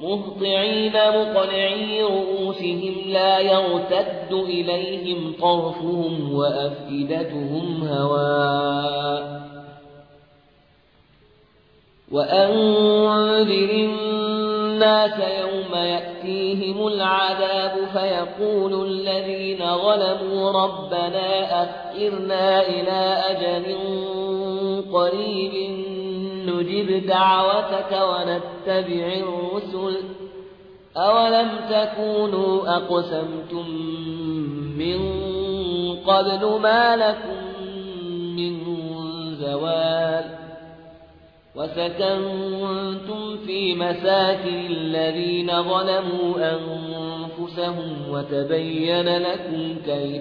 مهطعين مقنعي رؤوسهم لا يرتد إليهم طرفهم وأفئدتهم هواء وأنذر الناس يوم يأتيهم العذاب فيقول الذين ظلموا ربنا أخرنا إلى أجل قريب نجب دعوتك ونتبع الرسل أولم تكونوا أقسمتم من قبل ما لكم من زوال وسكنتم في مساكن الذين ظلموا أنفسهم وتبين لكم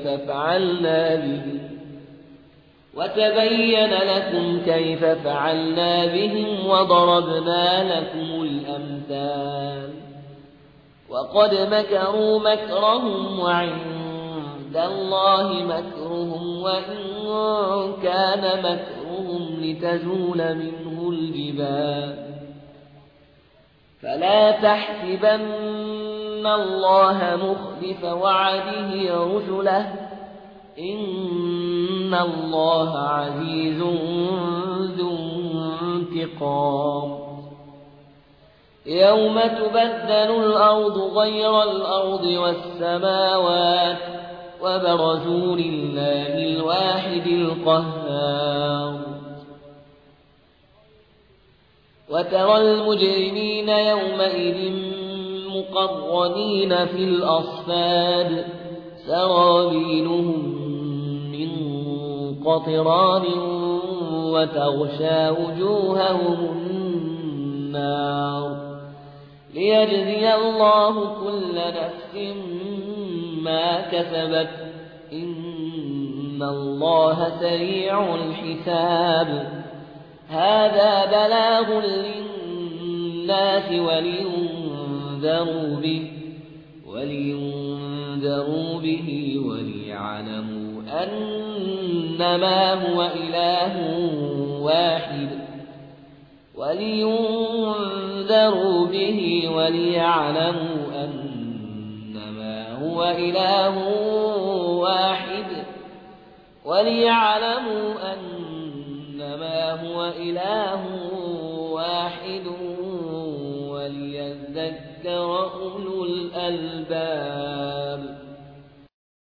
كيف فعلنا بهم وضربنا لكم الأمثال وقد مكروا مكرهم وعند الله مكرهم وإن كان مكرهم لتزول منه الجبال فلا تحسبن الله مخلف وعده رسله إن الله عزيز ذو انتقام يوم تبدل الأرض غير الأرض والسماوات وبرزوا لله الواحد القهار وترى المجرمين يومئذ مقرنين في الأصفاد سرابيلهم من قطران وتغشى وجوههم النار ليجزي الله كل نفس ما كسبت إن الله سريع الحساب هذا بلاغ للناس ولينذروا به وليعلموا أنما هو إله واحد وليذكر أولو الألباب